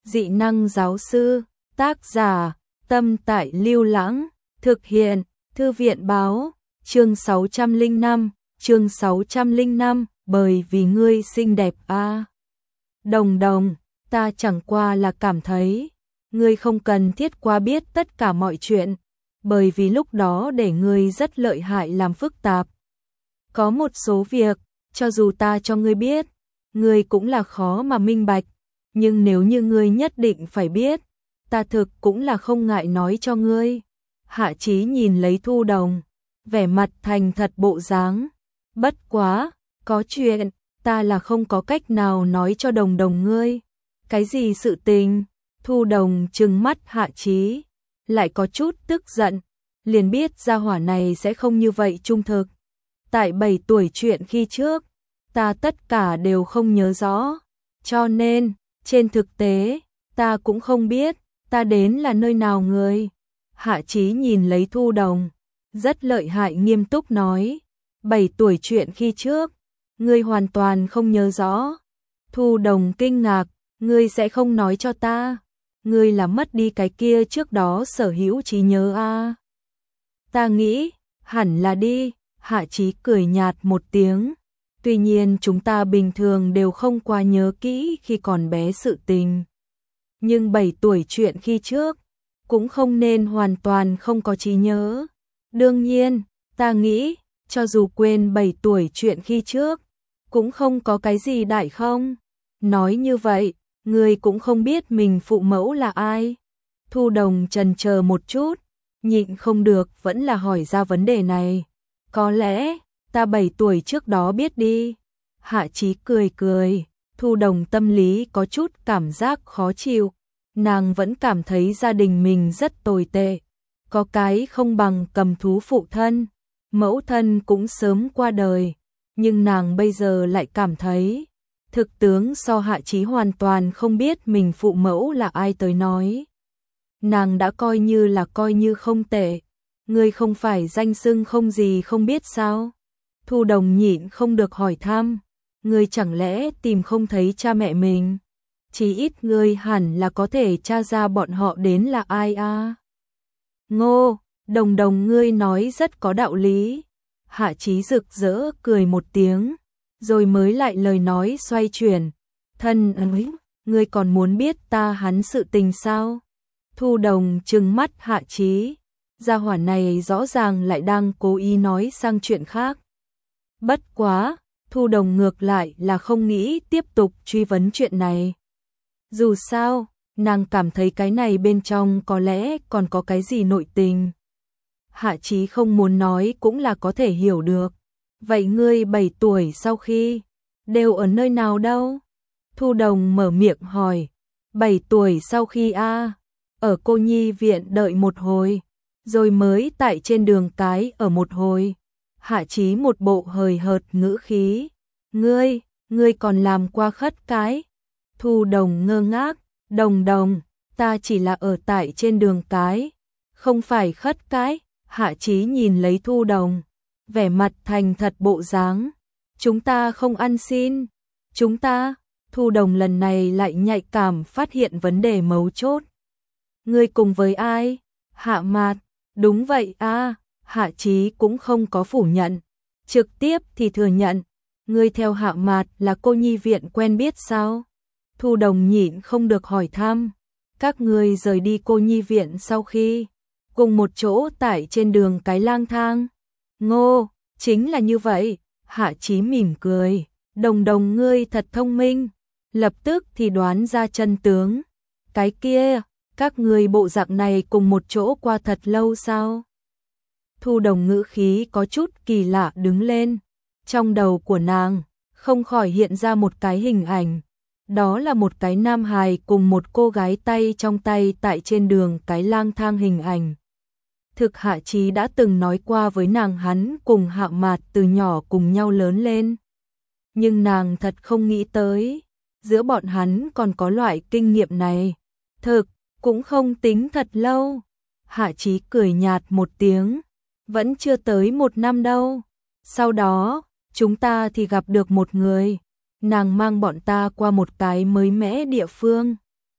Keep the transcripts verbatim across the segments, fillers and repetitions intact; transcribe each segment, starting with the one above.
dị năng giáo sư, tác giả, Tâm Tại Lưu Lãng, thực hiện, Thư viện báo, chương sáu trăm lẻ năm, chương sáu trăm lẻ năm, bởi vì ngươi xinh đẹp a. À. Đồng đồng, ta chẳng qua là cảm thấy, ngươi không cần thiết quá biết tất cả mọi chuyện, bởi vì lúc đó để ngươi rất lợi hại làm phức tạp. Có một số việc, cho dù ta cho ngươi biết, ngươi cũng là khó mà minh bạch, nhưng nếu như ngươi nhất định phải biết, ta thực cũng là không ngại nói cho ngươi. Hạ Chí nhìn lấy Thu Đồng, vẻ mặt thành thật bộ dáng. Bất quá, có chuyện, ta là không có cách nào nói cho Đồng Đồng ngươi. Cái gì sự tình? Thu Đồng trừng mắt Hạ Chí, lại có chút tức giận, liền biết gia hỏa này sẽ không như vậy trung thực. Tại bảy tuổi chuyện khi trước, ta tất cả đều không nhớ rõ, cho nên, trên thực tế, ta cũng không biết, ta đến là nơi nào người. Hạ Chí nhìn lấy Thu Đồng, rất lợi hại nghiêm túc nói, bảy tuổi chuyện khi trước, ngươi hoàn toàn không nhớ rõ. Thu Đồng kinh ngạc, ngươi sẽ không nói cho ta, ngươi là mất đi cái kia trước đó sở hữu trí nhớ a. À. Ta nghĩ, hẳn là đi. Hạ Chí cười nhạt một tiếng, tuy nhiên chúng ta bình thường đều không quá nhớ kỹ khi còn bé sự tình. Nhưng bảy tuổi chuyện khi trước, cũng không nên hoàn toàn không có trí nhớ. Đương nhiên, ta nghĩ, cho dù quên bảy tuổi chuyện khi trước, cũng không có cái gì đại không. Nói như vậy, người cũng không biết mình phụ mẫu là ai. Thu Đồng chần chờ một chút, nhịn không được vẫn là hỏi ra vấn đề này. Có lẽ, ta bảy tuổi trước đó biết đi. Hạ Chí cười cười, Thu Đồng tâm lý có chút cảm giác khó chịu. Nàng vẫn cảm thấy gia đình mình rất tồi tệ. Có cái không bằng cầm thú phụ thân, mẫu thân cũng sớm qua đời. Nhưng nàng bây giờ lại cảm thấy, thực tướng so Hạ Chí hoàn toàn không biết mình phụ mẫu là ai tới nói. Nàng đã coi như là coi như không tệ. Ngươi không phải danh xưng không gì không biết sao? Thu Đồng nhịn không được hỏi thăm, ngươi chẳng lẽ tìm không thấy cha mẹ mình? Chỉ ít ngươi hẳn là có thể tra ra bọn họ đến là ai a. À? Ngô, Đồng Đồng ngươi nói rất có đạo lý. Hạ Chí rực rỡ cười một tiếng, rồi mới lại lời nói xoay chuyển. Thân ơi, ngươi còn muốn biết ta hắn sự tình sao? Thu Đồng trừng mắt Hạ Chí. Gia hỏa này rõ ràng lại đang cố ý nói sang chuyện khác. Bất quá, Thu Đồng ngược lại là không nghĩ tiếp tục truy vấn chuyện này. Dù sao, nàng cảm thấy cái này bên trong có lẽ còn có cái gì nội tình. Hạ Chí không muốn nói cũng là có thể hiểu được. Vậy ngươi bảy tuổi sau khi, đều ở nơi nào đâu? Thu Đồng mở miệng hỏi. bảy tuổi sau khi a à, ở cô nhi viện đợi một hồi. Rồi mới tại trên đường cái ở một hồi. Hạ Chí một bộ hời hợt ngữ khí. Ngươi, ngươi còn làm qua khất cái. Thu Đồng ngơ ngác. Đồng Đồng, ta chỉ là ở tại trên đường cái, không phải khất cái. Hạ Chí nhìn lấy Thu Đồng, vẻ mặt thành thật bộ dáng. Chúng ta không ăn xin. Chúng ta, Thu Đồng lần này lại nhạy cảm phát hiện vấn đề mấu chốt. Ngươi cùng với ai? Hạ Mạt. Đúng vậy a. À, Hạ Chí cũng không có phủ nhận, trực tiếp thì thừa nhận. Ngươi theo Hạ Mạt là cô nhi viện quen biết sao? Thu Đồng nhịn không được hỏi thăm. Các ngươi rời đi cô nhi viện sau khi cùng một chỗ tại trên đường cái lang thang. Ngô, chính là như vậy. Hạ Chí mỉm cười. Đồng Đồng ngươi thật thông minh, lập tức thì đoán ra chân tướng. Cái kia, các người bộ dạng này cùng một chỗ qua thật lâu sao? Thu Đồng ngữ khí có chút kỳ lạ đứng lên. Trong đầu của nàng, không khỏi hiện ra một cái hình ảnh. Đó là một cái nam hài cùng một cô gái tay trong tay tại trên đường cái lang thang hình ảnh. Thực Hạ Chí đã từng nói qua với nàng hắn cùng Hạ Mạt từ nhỏ cùng nhau lớn lên. Nhưng nàng thật không nghĩ tới, giữa bọn hắn còn có loại kinh nghiệm này. Thực, cũng không tính thật lâu. Hạ Chí cười nhạt một tiếng. Vẫn chưa tới một năm đâu. Sau đó, chúng ta thì gặp được một người. Nàng mang bọn ta qua một cái mới mẻ địa phương.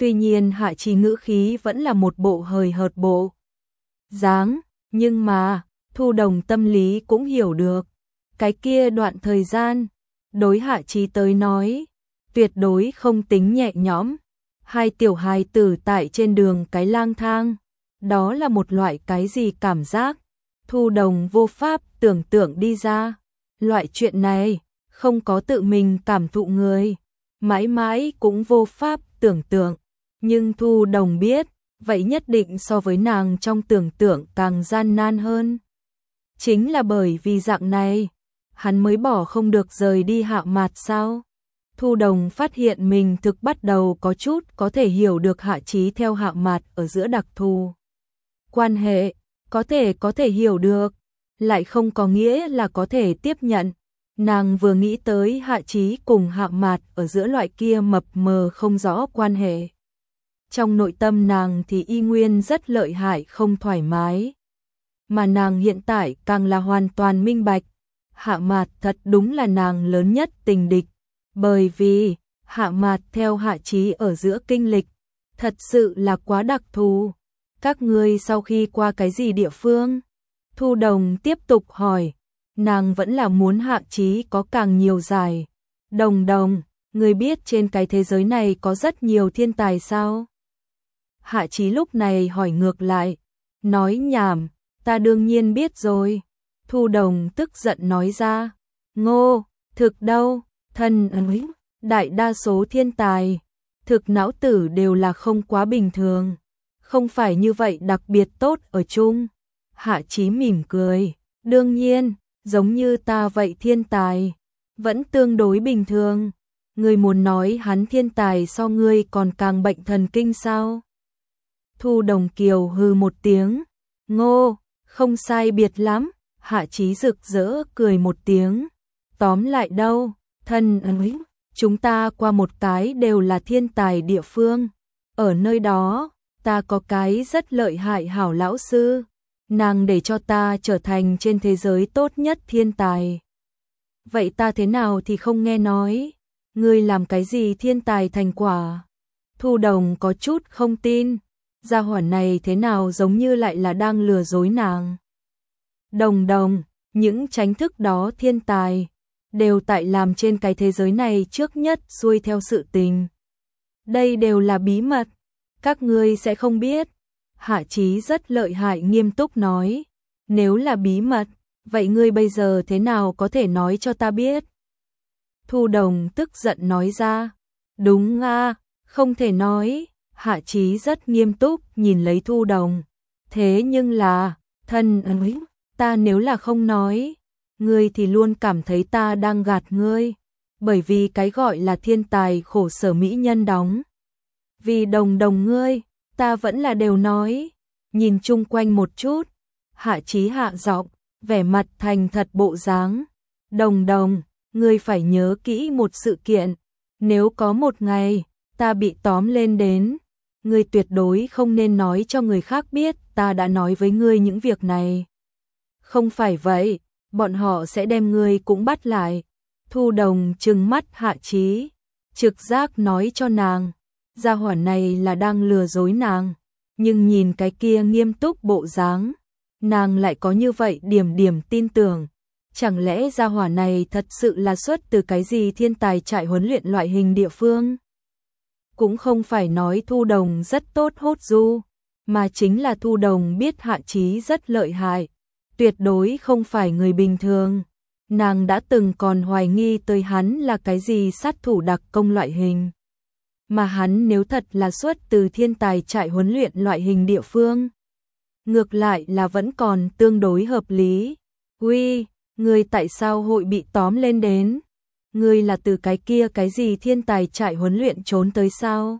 Tuy nhiên Hạ Chí ngữ khí vẫn là một bộ hời hợt bộ dáng, nhưng mà Thu Đồng tâm lý cũng hiểu được. Cái kia đoạn thời gian, đối Hạ Chí tới nói, tuyệt đối không tính nhẹ nhõm. Hai tiểu hài tử tại trên đường cái lang thang, đó là một loại cái gì cảm giác, Thu Đồng vô pháp tưởng tượng đi ra. Loại chuyện này, không có tự mình cảm thụ người, mãi mãi cũng vô pháp tưởng tượng. Nhưng Thu Đồng biết, vậy nhất định so với nàng trong tưởng tượng càng gian nan hơn. Chính là bởi vì dạng này, hắn mới bỏ không được rời đi Hạ Mạt sao? Thu Đồng phát hiện mình thực bắt đầu có chút có thể hiểu được Hạ Chí theo Hạ Mạt ở giữa đặc thù quan hệ, có thể có thể hiểu được, lại không có nghĩa là có thể tiếp nhận. Nàng vừa nghĩ tới Hạ Chí cùng Hạ Mạt ở giữa loại kia mập mờ không rõ quan hệ, trong nội tâm nàng thì y nguyên rất lợi hại không thoải mái. Mà nàng hiện tại càng là hoàn toàn minh bạch, Hạ Mạt thật đúng là nàng lớn nhất tình địch, bởi vì Hạ Mạt theo Hạ Chí ở giữa kinh lịch, thật sự là quá đặc thù. Các ngươi sau khi qua cái gì địa phương? Thu Đồng tiếp tục hỏi, nàng vẫn là muốn Hạ Chí có càng nhiều giải. Đồng Đồng, ngươi biết trên cái thế giới này có rất nhiều thiên tài sao? Hạ Chí lúc này hỏi ngược lại, nói nhảm, ta đương nhiên biết rồi. Thu Đồng tức giận nói ra, ngô, thực đâu, thân ấn, đại đa số thiên tài, thực não tử đều là không quá bình thường, không phải như vậy đặc biệt tốt ở chung. Hạ Chí mỉm cười, đương nhiên, giống như ta vậy thiên tài, vẫn tương đối bình thường. Ngươi muốn nói hắn thiên tài so ngươi còn càng bệnh thần kinh sao? Thu Đồng kiều hừ một tiếng, ngô, không sai biệt lắm. Hạ Chí rực rỡ cười một tiếng, tóm lại đâu, thân ơi, chúng ta qua một cái đều là thiên tài địa phương, ở nơi đó, ta có cái rất lợi hại hảo lão sư, nàng để cho ta trở thành trên thế giới tốt nhất thiên tài. Vậy ta thế nào thì không nghe nói, ngươi làm cái gì thiên tài thành quả? Thu Đồng có chút không tin, gia hỏa này thế nào giống như lại là đang lừa dối nàng. Đồng Đồng, những tránh thức đó thiên tài, đều tại làm trên cái thế giới này trước nhất xuôi theo sự tình. Đây đều là bí mật, các ngươi sẽ không biết. Hạ Chí rất lợi hại nghiêm túc nói, nếu là bí mật, vậy ngươi bây giờ thế nào có thể nói cho ta biết? Thu Đồng tức giận nói ra, đúng à, không thể nói. Hạ Chí rất nghiêm túc nhìn lấy Thu Đồng, thế nhưng là, thân ơi, ta nếu là không nói, ngươi thì luôn cảm thấy ta đang gạt ngươi, bởi vì cái gọi là thiên tài khổ sở mỹ nhân đóng. Vì Đồng Đồng ngươi, ta vẫn là đều nói. Nhìn chung quanh một chút, Hạ Chí hạ giọng, vẻ mặt thành thật bộ dáng. Đồng Đồng, ngươi phải nhớ kỹ một sự kiện, nếu có một ngày ta bị tóm lên đến, ngươi tuyệt đối không nên nói cho người khác biết ta đã nói với ngươi những việc này. Không phải vậy, bọn họ sẽ đem ngươi cũng bắt lại. Thu Đồng trừng mắt Hạ Chí, trực giác nói cho nàng, gia hỏa này là đang lừa dối nàng, nhưng nhìn cái kia nghiêm túc bộ dáng, nàng lại có như vậy điểm điểm tin tưởng. Chẳng lẽ gia hỏa này thật sự là xuất từ cái gì thiên tài trại huấn luyện loại hình địa phương? Cũng không phải nói Thu Đồng rất tốt hốt du, mà chính là Thu Đồng biết Hạ Chí rất lợi hại, tuyệt đối không phải người bình thường. Nàng đã từng còn hoài nghi tới hắn là cái gì sát thủ đặc công loại hình. Mà hắn nếu thật là xuất từ thiên tài trại huấn luyện loại hình địa phương, ngược lại là vẫn còn tương đối hợp lý. Uy, ngươi tại sao hội bị tóm lên đến? Ngươi là từ cái kia cái gì thiên tài trại huấn luyện trốn tới sao?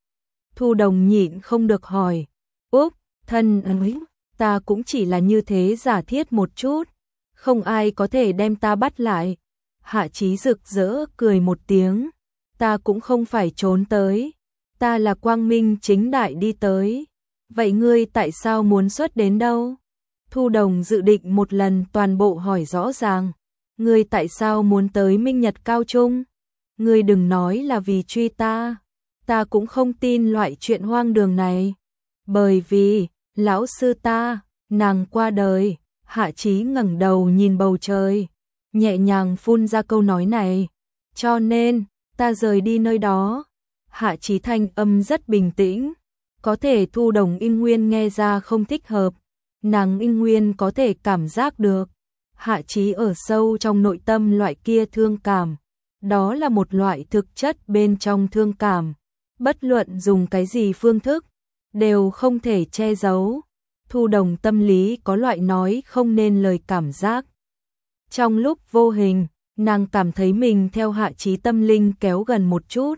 Thu Đồng nhịn không được hỏi. Úp, thân ơi, ta cũng chỉ là như thế giả thiết một chút, không ai có thể đem ta bắt lại. Hạ Chí rực rỡ cười một tiếng, ta cũng không phải trốn tới, ta là quang minh chính đại đi tới. Vậy ngươi tại sao muốn xuất đến đâu? Thu Đồng dự định một lần toàn bộ hỏi rõ ràng. Ngươi tại sao muốn tới Minh Nhật Cao Trung? Ngươi đừng nói là vì truy ta. ta cũng không tin loại chuyện hoang đường này. Bởi vì, lão sư ta, nàng qua đời. Hạ Chí ngẩng đầu nhìn bầu trời, nhẹ nhàng phun ra câu nói này. Cho nên, ta rời đi nơi đó. Hạ Chí thanh âm rất bình tĩnh. Có thể Thu Đồng In Nguyên nghe ra không thích hợp. Nàng In Nguyên có thể cảm giác được. Hạ Chí ở sâu trong nội tâm loại kia thương cảm. Đó là một loại thực chất bên trong thương cảm. Bất luận dùng cái gì phương thức, đều không thể che giấu. Thu Đồng tâm lý có loại nói không nên lời cảm giác. Trong lúc vô hình, nàng cảm thấy mình theo Hạ Chí tâm linh kéo gần một chút.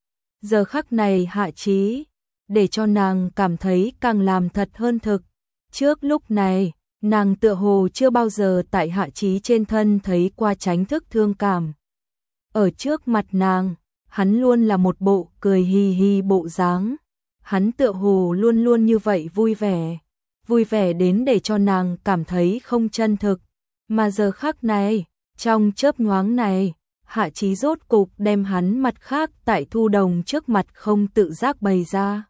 Giờ khắc này Hạ Chí, để cho nàng cảm thấy càng làm thật hơn thực. Trước lúc này, nàng tựa hồ chưa bao giờ tại Hạ Chí trên thân thấy qua tránh thức thương cảm. Ở trước mặt nàng, hắn luôn là một bộ cười hi hi bộ dáng. Hắn tựa hồ luôn luôn như vậy vui vẻ. Vui vẻ đến để cho nàng cảm thấy không chân thực. Mà giờ khắc này, trong chớp nhoáng này, Hạ Chí rốt cục đem hắn mặt khác tại Thu Đồng trước mặt không tự giác bày ra.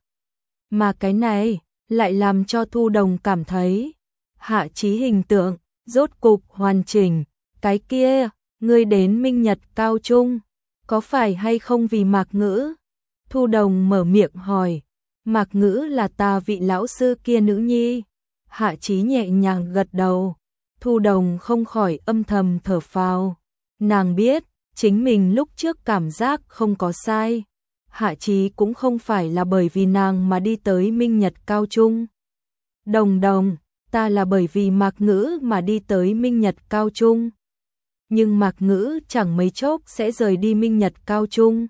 Mà cái này, lại làm cho Thu Đồng cảm thấy, Hạ Chí hình tượng, rốt cục hoàn chỉnh. Cái kia, ngươi đến Minh Nhật Cao Trung, có phải hay không vì Mạc Ngữ? Thu Đồng mở miệng hỏi, Mạc Ngữ là ta vị lão sư kia nữ nhi. Hạ Chí nhẹ nhàng gật đầu. Thu Đồng không khỏi âm thầm thở phào. Nàng biết, chính mình lúc trước cảm giác không có sai. Hạ Chí cũng không phải là bởi vì nàng mà đi tới Minh Nhật Cao Trung. Đồng Đồng, ta là bởi vì Mạc Ngữ mà đi tới Minh Nhật Cao Trung. Nhưng Mạc Ngữ chẳng mấy chốc sẽ rời đi Minh Nhật Cao Trung.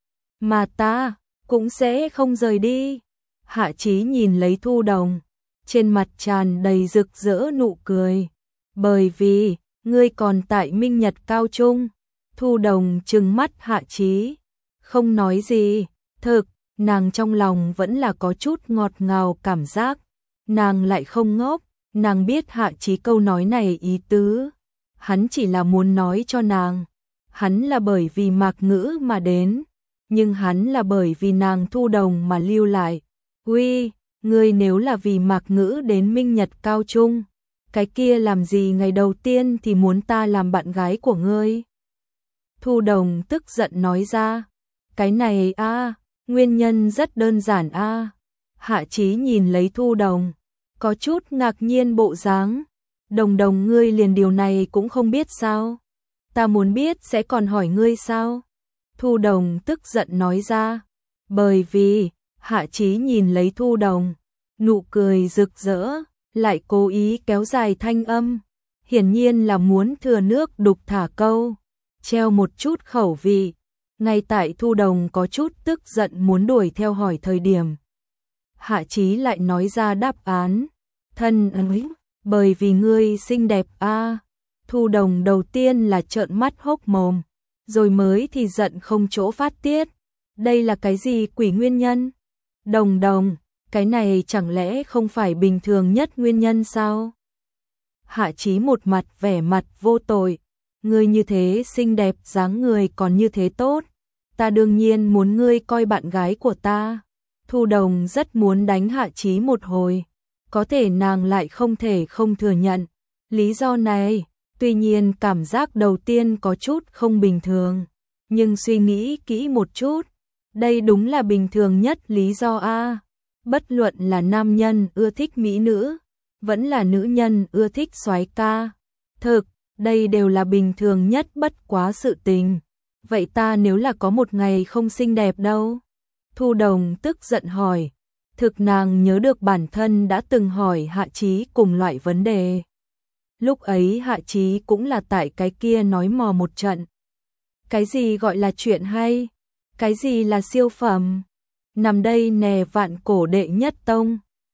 Mà ta, cũng sẽ không rời đi. Hạ Chí nhìn lấy Thu Đồng, trên mặt tràn đầy rực rỡ nụ cười. Bởi vì, ngươi còn tại Minh Nhật Cao Trung. Thu Đồng trừng mắt Hạ Chí, không nói gì. Thực, nàng trong lòng vẫn là có chút ngọt ngào cảm giác. Nàng lại không ngốc, nàng biết Hạ Chí câu nói này ý tứ. Hắn chỉ là muốn nói cho nàng, hắn là bởi vì Mạc Ngữ mà đến, nhưng hắn là bởi vì nàng Thu Đồng mà lưu lại. Uy, ngươi nếu là vì Mạc Ngữ đến Minh Nhật Cao Trung, cái kia làm gì ngày đầu tiên thì muốn ta làm bạn gái của ngươi? Thu Đồng tức giận nói ra, cái này a, à, nguyên nhân rất đơn giản a. À. Hạ Chí nhìn lấy Thu Đồng, có chút ngạc nhiên bộ dáng. Đồng Đồng, ngươi liền điều này cũng không biết sao? Ta muốn biết sẽ còn hỏi ngươi sao? Thu Đồng tức giận nói ra. Bởi vì, Hạ Chí nhìn lấy Thu Đồng, nụ cười rực rỡ, lại cố ý kéo dài thanh âm. Hiển nhiên là muốn thừa nước đục thả câu, treo một chút khẩu vị. Ngay tại Thu Đồng có chút tức giận muốn đuổi theo hỏi thời điểm, Hạ Chí lại nói ra đáp án. Thân ơi, bởi vì ngươi xinh đẹp a. À. Thu Đồng đầu tiên là trợn mắt hốc mồm, rồi mới thì giận không chỗ phát tiết. Đây là cái gì quỷ nguyên nhân? Đồng Đồng, cái này chẳng lẽ không phải bình thường nhất nguyên nhân sao? Hạ Chí một mặt vẻ mặt vô tội. Ngươi như thế xinh đẹp, dáng người còn như thế tốt, ta đương nhiên muốn ngươi coi bạn gái của ta. Thu Đồng rất muốn đánh Hạ Chí một hồi, có thể nàng lại không thể không thừa nhận. Lý do này, tuy nhiên cảm giác đầu tiên có chút không bình thường, nhưng suy nghĩ kỹ một chút, đây đúng là bình thường nhất lý do a. Bất luận là nam nhân ưa thích mỹ nữ, vẫn là nữ nhân ưa thích soái ca. Thực, đây đều là bình thường nhất bất quá sự tình. Vậy ta nếu là có một ngày không xinh đẹp đâu? Thu Đồng tức giận hỏi. Thực nàng nhớ được bản thân đã từng hỏi Hạ Chí cùng loại vấn đề. Lúc ấy Hạ Chí cũng là tại cái kia nói mò một trận. Cái gì gọi là chuyện hay? Cái gì là siêu phẩm? Nằm đây nè vạn cổ đệ nhất tông,